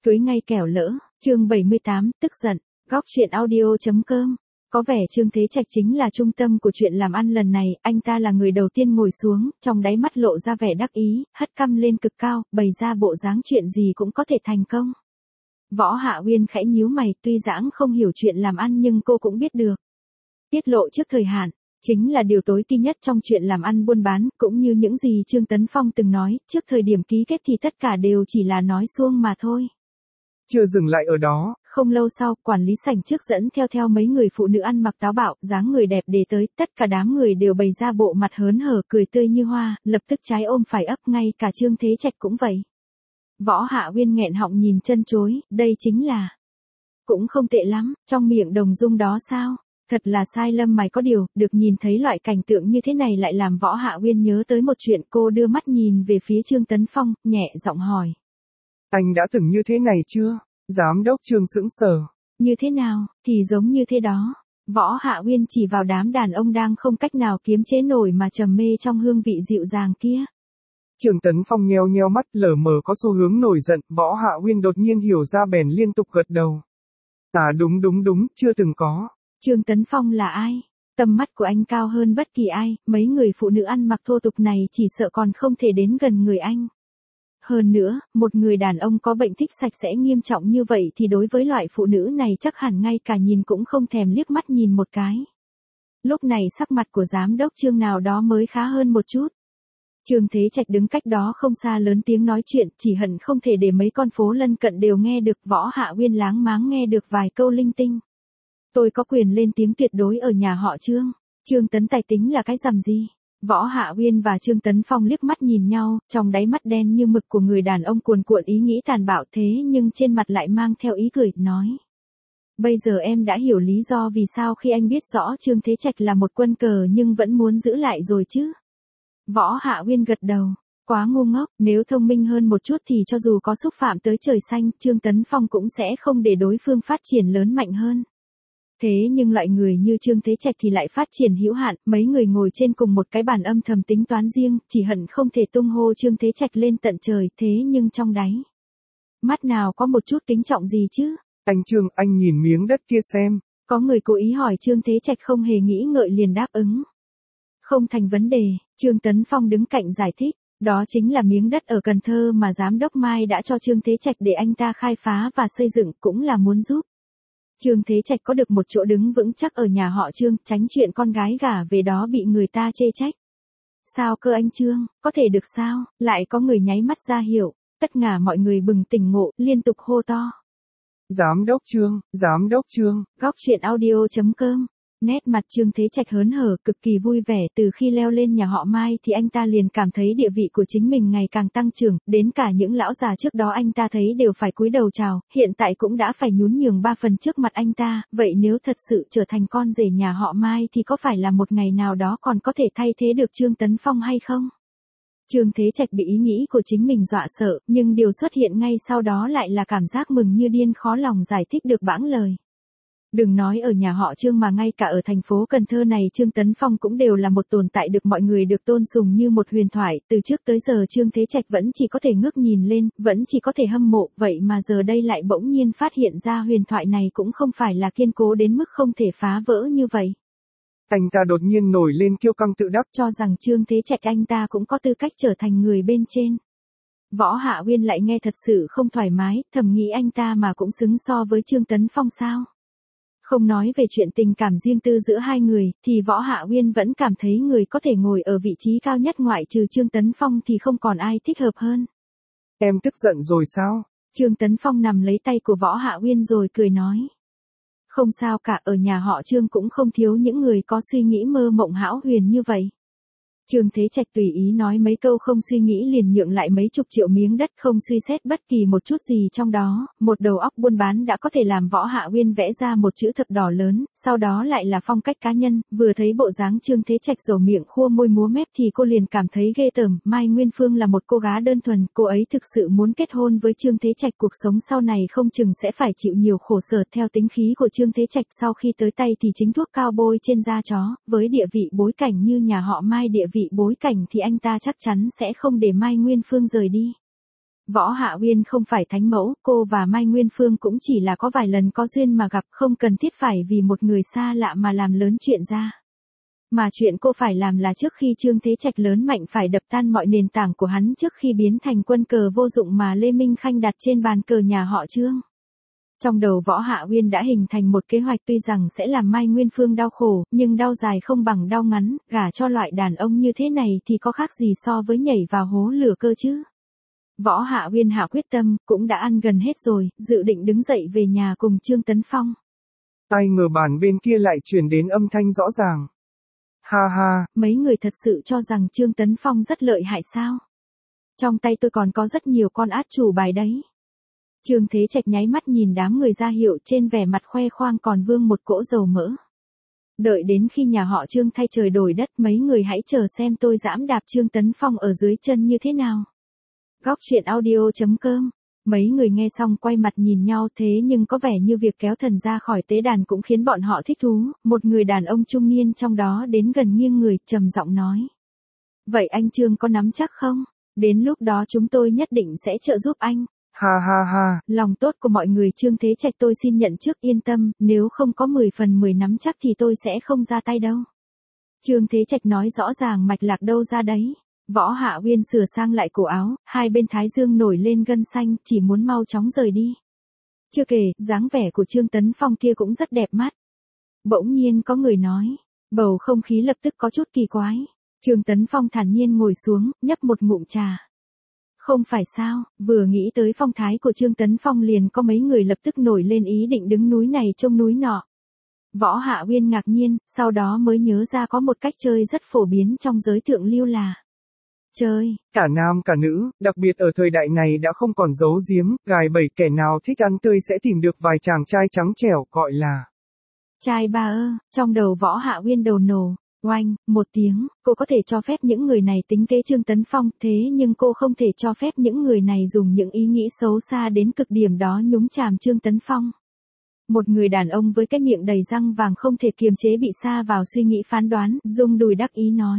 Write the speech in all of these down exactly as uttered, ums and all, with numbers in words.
Cưới ngay kẻo lỡ, chương bảy mươi tám, tức giận, góc truyện audio.com. Có vẻ Trương Thế Trạch chính là trung tâm của chuyện làm ăn lần này, anh ta là người đầu tiên ngồi xuống, trong đáy mắt lộ ra vẻ đắc ý, hất cằm lên cực cao, bày ra bộ dáng chuyện gì cũng có thể thành công. Võ Hạ Uyên khẽ nhíu mày, tuy dãng không hiểu chuyện làm ăn nhưng cô cũng biết được. Tiết lộ trước thời hạn, chính là điều tối kỵ nhất trong chuyện làm ăn buôn bán, cũng như những gì Trương Tấn Phong từng nói, trước thời điểm ký kết thì tất cả đều chỉ là nói suông mà thôi. Chưa dừng lại ở đó. Không lâu sau, quản lý sảnh trước dẫn theo theo mấy người phụ nữ ăn mặc táo bạo, dáng người đẹp để tới, tất cả đám người đều bày ra bộ mặt hớn hở, cười tươi như hoa, lập tức trái ôm phải ấp, ngay cả Trương Thế Trạch cũng vậy. Võ Hạ Uyên nghẹn họng nhìn chân chối, đây chính là... Cũng không tệ lắm, trong miệng Đồng Dung đó sao? Thật là sai lầm mày có điều, được nhìn thấy loại cảnh tượng như thế này lại làm Võ Hạ Uyên nhớ tới một chuyện. Cô đưa mắt nhìn về phía Trương Tấn Phong, nhẹ giọng hỏi. Anh đã từng như thế này chưa? Giám đốc Trương sững sờ. Như thế nào, thì giống như thế đó. Võ Hạ Uyên chỉ vào đám đàn ông đang không cách nào kiềm chế nổi mà trầm mê trong hương vị dịu dàng kia. Trương Tấn Phong nheo nheo mắt, lờ mờ có xu hướng nổi giận. Võ Hạ Uyên đột nhiên hiểu ra bèn liên tục gật đầu. À đúng đúng đúng, chưa từng có. Trương Tấn Phong là ai? Tầm mắt của anh cao hơn bất kỳ ai, mấy người phụ nữ ăn mặc thô tục này chỉ sợ còn không thể đến gần người anh. Hơn nữa, một người đàn ông có bệnh thích sạch sẽ nghiêm trọng như vậy thì đối với loại phụ nữ này chắc hẳn ngay cả nhìn cũng không thèm liếc mắt nhìn một cái. Lúc này sắc mặt của giám đốc Trương nào đó mới khá hơn một chút. Trương Thế Trạch đứng cách đó không xa lớn tiếng nói chuyện, chỉ hận không thể để mấy con phố lân cận đều nghe được. Võ Hạ Uyên láng máng nghe được vài câu linh tinh. Tôi có quyền lên tiếng tuyệt đối ở nhà họ Trương. Trương Tấn Tài tính là cái rằm gì? Võ Hạ Uyên và Trương Tấn Phong liếc mắt nhìn nhau, trong đáy mắt đen như mực của người đàn ông cuồn cuộn ý nghĩ tàn bạo, thế nhưng trên mặt lại mang theo ý cười, nói. Bây giờ em đã hiểu lý do vì sao khi anh biết rõ Trương Thế Trạch là một quân cờ nhưng vẫn muốn giữ lại rồi chứ. Võ Hạ Uyên gật đầu. Quá ngu ngốc, nếu thông minh hơn một chút thì cho dù có xúc phạm tới trời xanh, Trương Tấn Phong cũng sẽ không để đối phương phát triển lớn mạnh hơn. Thế nhưng loại người như Trương Thế Trạch thì lại phát triển hữu hạn, mấy người ngồi trên cùng một cái bàn âm thầm tính toán riêng, chỉ hận không thể tung hô Trương Thế Trạch lên tận trời, thế nhưng trong đáy mắt nào có một chút kính trọng gì chứ. Anh Trương, anh nhìn miếng đất kia xem. Có người cố ý hỏi, Trương Thế Trạch không hề nghĩ ngợi liền đáp ứng. Không thành vấn đề, Trương Tấn Phong đứng cạnh giải thích, đó chính là miếng đất ở Cần Thơ mà giám đốc Mai đã cho Trương Thế Trạch để anh ta khai phá và xây dựng, cũng là muốn giúp Trương Thế Trạch có được một chỗ đứng vững chắc ở nhà họ Trương, tránh chuyện con gái gả về đó bị người ta chê trách. Sao cơ anh Trương, có thể được sao? Lại có người nháy mắt ra hiệu, tất cả mọi người bừng tỉnh ngộ, liên tục hô to. Giám đốc Trương, giám đốc Trương. Góc truyện audio.com. Nét mặt Trương Thế Trạch hớn hở, cực kỳ vui vẻ, từ khi leo lên nhà họ Mai thì anh ta liền cảm thấy địa vị của chính mình ngày càng tăng trưởng, đến cả những lão già trước đó anh ta thấy đều phải cúi đầu chào, hiện tại cũng đã phải nhún nhường ba phần trước mặt anh ta, vậy nếu thật sự trở thành con rể nhà họ Mai thì có phải là một ngày nào đó còn có thể thay thế được Trương Tấn Phong hay không? Trương Thế Trạch bị ý nghĩ của chính mình dọa sợ, nhưng điều xuất hiện ngay sau đó lại là cảm giác mừng như điên, khó lòng giải thích được bãng lời. Đừng nói ở nhà họ Trương mà ngay cả ở thành phố Cần Thơ này Trương Tấn Phong cũng đều là một tồn tại được mọi người được tôn sùng như một huyền thoại, từ trước tới giờ Trương Thế Trạch vẫn chỉ có thể ngước nhìn lên, vẫn chỉ có thể hâm mộ, vậy mà giờ đây lại bỗng nhiên phát hiện ra huyền thoại này cũng không phải là kiên cố đến mức không thể phá vỡ như vậy. Anh ta đột nhiên nổi lên kiêu căng tự đắc, cho rằng Trương Thế Trạch anh ta cũng có tư cách trở thành người bên trên. Võ Hạ Uyên lại nghe thật sự không thoải mái, thầm nghĩ anh ta mà cũng xứng so với Trương Tấn Phong sao? Không nói về chuyện tình cảm riêng tư giữa hai người, thì Võ Hạ Uyên vẫn cảm thấy người có thể ngồi ở vị trí cao nhất ngoại trừ Trương Tấn Phong thì không còn ai thích hợp hơn. Em tức giận rồi sao? Trương Tấn Phong nằm lấy tay của Võ Hạ Uyên rồi cười nói. Không sao cả, ở nhà họ Trương cũng không thiếu những người có suy nghĩ mơ mộng hão huyền như vậy. Trương Thế Trạch tùy ý nói mấy câu, không suy nghĩ liền nhượng lại mấy chục triệu miếng đất, không suy xét bất kỳ một chút gì trong đó, một đầu óc buôn bán đã có thể làm Võ Hạ Uyên vẽ ra một chữ thập đỏ lớn, sau đó lại là phong cách cá nhân, vừa thấy bộ dáng Trương Thế Trạch rầu miệng khua môi múa mép thì cô liền cảm thấy ghê tởm. Mai Nguyên Phương là một cô gái đơn thuần, cô ấy thực sự muốn kết hôn với Trương Thế Trạch, cuộc sống sau này không chừng sẽ phải chịu nhiều khổ sở. Theo tính khí của Trương Thế Trạch sau khi tới tay thì chính thuốc cao bôi trên da chó, với địa vị bối cảnh như nhà họ Mai địa vị bối cảnh thì anh ta chắc chắn sẽ không để Mai Nguyên Phương rời đi. Võ Hạ Uyên không phải thánh mẫu, cô và Mai Nguyên Phương cũng chỉ là có vài lần có duyên mà gặp, không cần thiết phải vì một người xa lạ mà làm lớn chuyện ra. Mà chuyện cô phải làm là trước khi Trương Thế Trạch lớn mạnh phải đập tan mọi nền tảng của hắn trước khi biến thành quân cờ vô dụng mà Lê Minh Khanh đặt trên bàn cờ nhà họ Trương. Trong đầu Võ Hạ Uyên đã hình thành một kế hoạch tuy rằng sẽ làm Mai Nguyên Phương đau khổ, nhưng đau dài không bằng đau ngắn, gả cho loại đàn ông như thế này thì có khác gì so với nhảy vào hố lửa cơ chứ. Võ Hạ Uyên hạ quyết tâm, cũng đã ăn gần hết rồi, dự định đứng dậy về nhà cùng Trương Tấn Phong. Ai ngờ bàn bên kia lại truyền đến âm thanh rõ ràng. Ha ha, mấy người thật sự cho rằng Trương Tấn Phong rất lợi hại sao? Trong tay tôi còn có rất nhiều con át chủ bài đấy. Trương Thế Trạch nháy mắt nhìn đám người ra hiệu, trên vẻ mặt khoe khoang còn vương một cỗ dầu mỡ. Đợi đến khi nhà họ Trương thay trời đổi đất, mấy người hãy chờ xem tôi giẫm đạp Trương Tấn Phong ở dưới chân như thế nào. Góc truyện audio chấm com. Mấy người nghe xong quay mặt nhìn nhau, thế nhưng có vẻ như việc kéo thần ra khỏi tế đàn cũng khiến bọn họ thích thú. Một người đàn ông trung niên trong đó đến gần nghiêng người, trầm giọng nói. Vậy anh Trương có nắm chắc không? Đến lúc đó chúng tôi nhất định sẽ trợ giúp anh. Ha ha ha. Lòng tốt của mọi người Trương Thế Trạch tôi xin nhận trước, yên tâm, nếu không có mười phần mười nắm chắc thì tôi sẽ không ra tay đâu. Trương Thế Trạch nói rõ ràng mạch lạc đâu ra đấy. Võ Hạ Uyên sửa sang lại cổ áo, hai bên thái dương nổi lên gân xanh, chỉ muốn mau chóng rời đi. Chưa kể, dáng vẻ của Trương Tấn Phong kia cũng rất đẹp mắt. Bỗng nhiên có người nói, bầu không khí lập tức có chút kỳ quái. Trương Tấn Phong thản nhiên ngồi xuống, nhấp một ngụm trà. Không phải sao, vừa nghĩ tới phong thái của Trương Tấn Phong liền có mấy người lập tức nổi lên ý định đứng núi này trông núi nọ. Võ Hạ Uyên ngạc nhiên, sau đó mới nhớ ra có một cách chơi rất phổ biến trong giới thượng lưu là chơi. Cả nam cả nữ, đặc biệt ở thời đại này đã không còn giấu giếm, gài bẫy kẻ nào thích ăn tươi sẽ tìm được vài chàng trai trắng trẻo, gọi là trai ba ơ. Trong đầu Võ Hạ Uyên đầu nổ. Oanh, một tiếng, cô có thể cho phép những người này tính kế Trương Tấn Phong, thế nhưng cô không thể cho phép những người này dùng những ý nghĩ xấu xa đến cực điểm đó nhúng chàm Trương Tấn Phong. Một người đàn ông với cái miệng đầy răng vàng không thể kiềm chế bị sa vào suy nghĩ phán đoán, rung đùi đắc ý nói.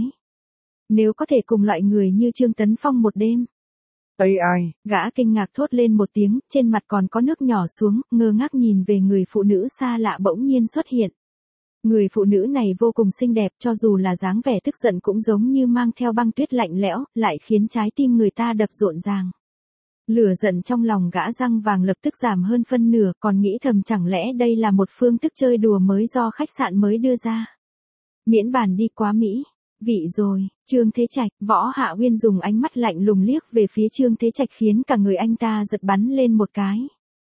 Nếu có thể cùng loại người như Trương Tấn Phong một đêm. Ây ai, gã kinh ngạc thốt lên một tiếng, trên mặt còn có nước nhỏ xuống, ngơ ngác nhìn về người phụ nữ xa lạ bỗng nhiên xuất hiện. Người phụ nữ này vô cùng xinh đẹp, cho dù là dáng vẻ tức giận cũng giống như mang theo băng tuyết lạnh lẽo, lại khiến trái tim người ta đập rộn ràng. Lửa giận trong lòng gã răng vàng lập tức giảm hơn phân nửa, còn nghĩ thầm chẳng lẽ đây là một phương thức chơi đùa mới do khách sạn mới đưa ra. Miễn bàn đi quá mỹ. Vị rồi, Trương Thế Trạch, Võ Hạ Uyên dùng ánh mắt lạnh lùng liếc về phía Trương Thế Trạch khiến cả người anh ta giật bắn lên một cái.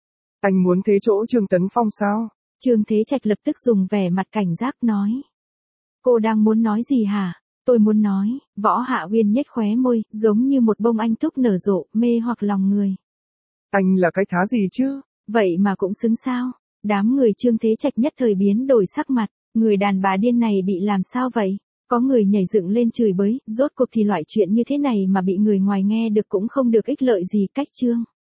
Anh muốn thế chỗ Trương Tấn Phong sao? Trương Thế Trạch lập tức dùng vẻ mặt cảnh giác nói. Cô đang muốn nói gì hả? Tôi muốn nói, Võ Hạ Uyên nhếch khóe môi, giống như một bông anh túc nở rộ, mê hoặc lòng người. Anh là cái thá gì chứ? Vậy mà cũng xứng sao? Đám người Trương Thế Trạch nhất thời biến đổi sắc mặt, người đàn bà điên này bị làm sao vậy? Có người nhảy dựng lên chửi bới, rốt cuộc thì loại chuyện như thế này mà bị người ngoài nghe được cũng không được ích lợi gì. Cách Trương